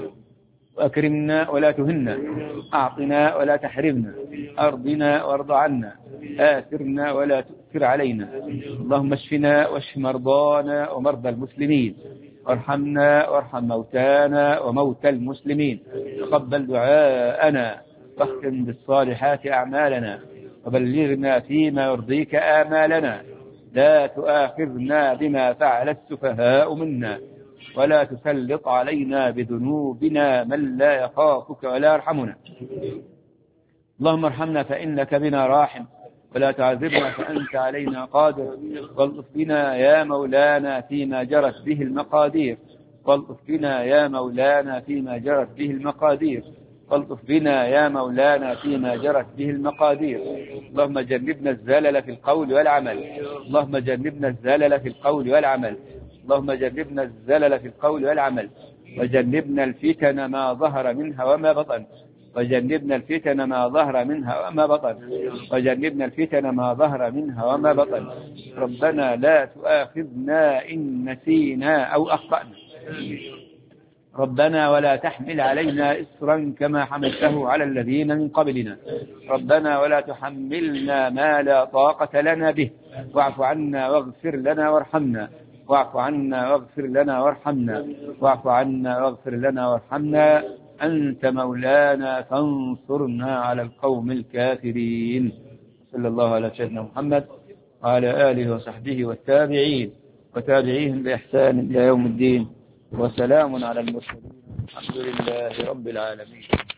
وأكرمنا ولا تهنا، أعطنا ولا تحرمنا، أرضنا وارض عنا، آثرنا ولا تؤثر علينا. اللهم اشفنا واشف مرضانا ومرضى المسلمين، وارحمنا وارحم موتانا وموتى المسلمين. تقبل دعاءنا، واختم بالصالحات أعمالنا، وبلغنا فيما يرضيك آمالنا. لا تؤاخذنا بما فعل السفهاء منا ولا تسلط علينا بذنوبنا من لا يخافك ولا يرحمنا. اللهم ارحمنا فإنك بنا راحم ولا تعذبنا فأنت علينا قادر. والطف بنا يا مولانا فيما جرت به المقادير. والطف بنا يا مولانا فيما جرت به المقادير. والطف بنا يا مولانا فيما جرت به المقادير. اللهم جنبنا الزلل في القول والعمل. اللهم جنبنا الزلل في القول والعمل. اللهم جنبنا الزلل في القول والعمل. وجنبنا الفتن ما ظهر منها وما بطن. وجنبنا الفتن ما ظهر منها وما بطن. وجنبنا الفتن ما ظهر منها وما بطن. ربنا لا تؤاخذنا إن نسينا أو أخطأنا. ربنا ولا تحمل علينا إصرا كما حملته على الذين من قبلنا. ربنا ولا تحملنا ما لا طاقة لنا به. واعف عنا واغفر لنا وارحمنا. واعف عنا واغفر لنا وارحمنا. واعف عنا واغفر لنا وارحمنا. أنت مولانا فانصرنا على القوم الكافرين. صلى الله على سيدنا محمد وعلى آله وصحبه والتابعين وتابعيهم بإحسان إلى يوم الدين. وسلام على المرسلين. الحمد لله رب العالمين.